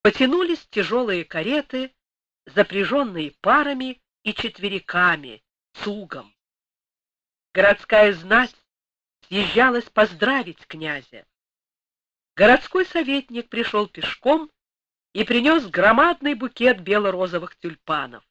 Потянулись тяжелые кареты, запряженные парами и четвериками, цугом. Городская знать съезжалась поздравить князя. Городской советник пришел пешком и принес громадный букет бело-розовых тюльпанов.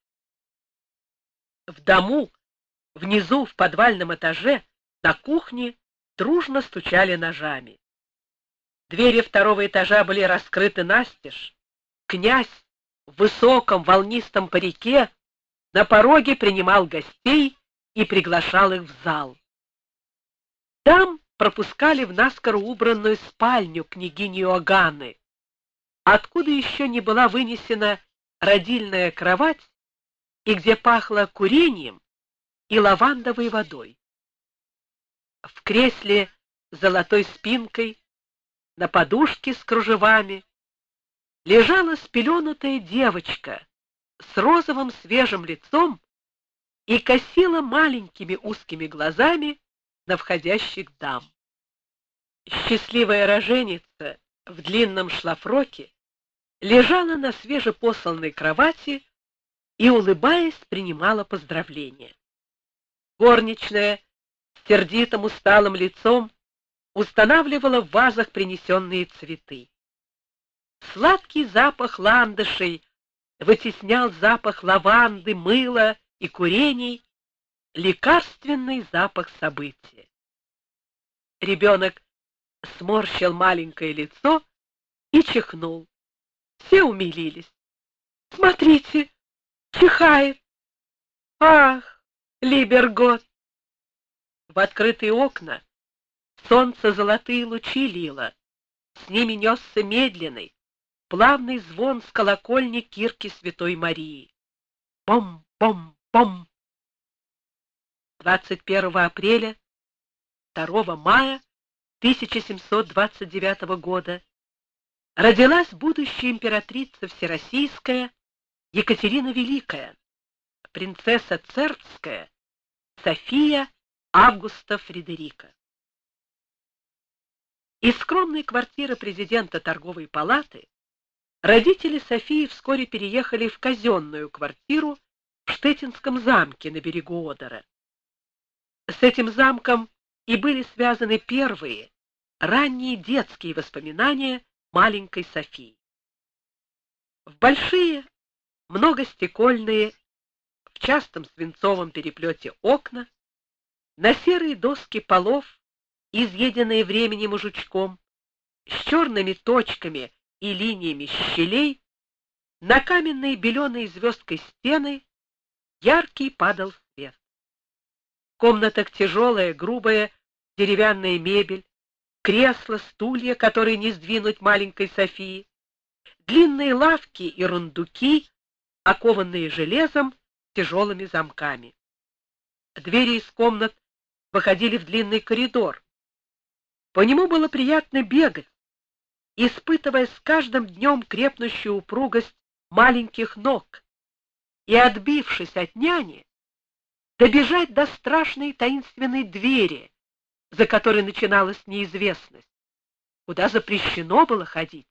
В дому, внизу, в подвальном этаже, на кухне дружно стучали ножами. Двери второго этажа были раскрыты настежь. Князь в высоком волнистом парике на пороге принимал гостей и приглашал их в зал. Там пропускали в наскоро убранную спальню княгини Иоганны, откуда еще не была вынесена родильная кровать и где пахло курением и лавандовой водой. В кресле с золотой спинкой, на подушке с кружевами, лежала спеленутая девочка с розовым свежим лицом и косила маленькими узкими глазами на входящих дам. Счастливая роженица в длинном шлафроке лежала на свежепосланной кровати и, улыбаясь, принимала поздравления. Горничная с сердитым усталым лицом устанавливала в вазах принесенные цветы. Сладкий запах ландышей вытеснял запах лаванды, мыла и курений, лекарственный запах события. Ребенок сморщил маленькое лицо и чихнул. Все умилились. «Смотрите, чихает! Ах, Либергот!» В открытые окна солнце золотые лучи лило, с ними несся медленный, плавный звон с колокольни кирки Святой Марии. Бом-бом-бом! 21 апреля, 2 мая 1729 года родилась будущая императрица Всероссийская Екатерина Великая, принцесса Цербская София Августа Фредерика. Из скромной квартиры президента торговой палаты родители Софии вскоре переехали в казенную квартиру в Штеттинском замке на берегу Одера. С этим замком и были связаны первые, ранние детские воспоминания маленькой Софии. В большие, многостекольные, в частом свинцовом переплете окна, на серые доски полов, изъеденные временем и жучком, с черными точками и линиями щелей, на каменные беленые звездкой стены яркий падал свет. В комнатах тяжелая, грубая деревянная мебель, кресла, стулья, которые не сдвинуть маленькой Софии, длинные лавки и рундуки, окованные железом с тяжелыми замками. Двери из комнат выходили в длинный коридор. По нему было приятно бегать, испытывая с каждым днем крепнущую упругость маленьких ног, и, отбившись от няни, добежать до страшной таинственной двери, за которой начиналась неизвестность, куда запрещено было ходить.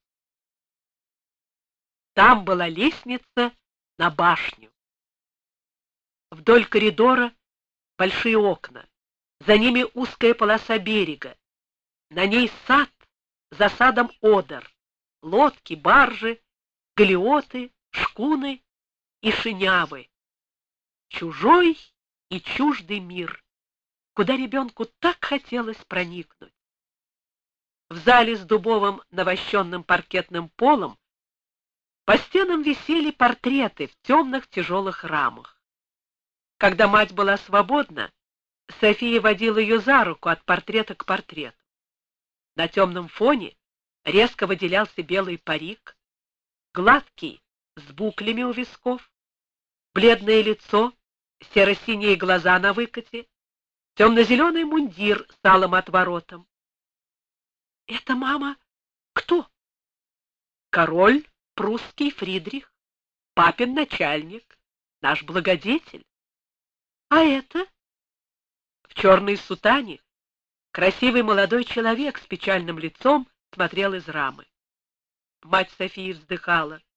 Там была лестница на башню. Вдоль коридора большие окна, за ними узкая полоса берега, на ней сад, за садом Одер, лодки, баржи, галеоты, шкуны и шинявы. Чужой и чуждый мир, куда ребенку так хотелось проникнуть. В зале с дубовым навощенным паркетным полом по стенам висели портреты в темных тяжелых рамах. Когда мать была свободна, София водила ее за руку от портрета к портрету. На темном фоне резко выделялся белый парик, гладкий, с буклями у висков, бледное лицо, серо-синие глаза на выкате, темно-зеленый мундир с алым отворотом. «Это, мама, кто?» «Король прусский Фридрих, папин начальник, наш благодетель». «А это?» В черной сутане красивый молодой человек с печальным лицом смотрел из рамы. Мать Софии вздыхала.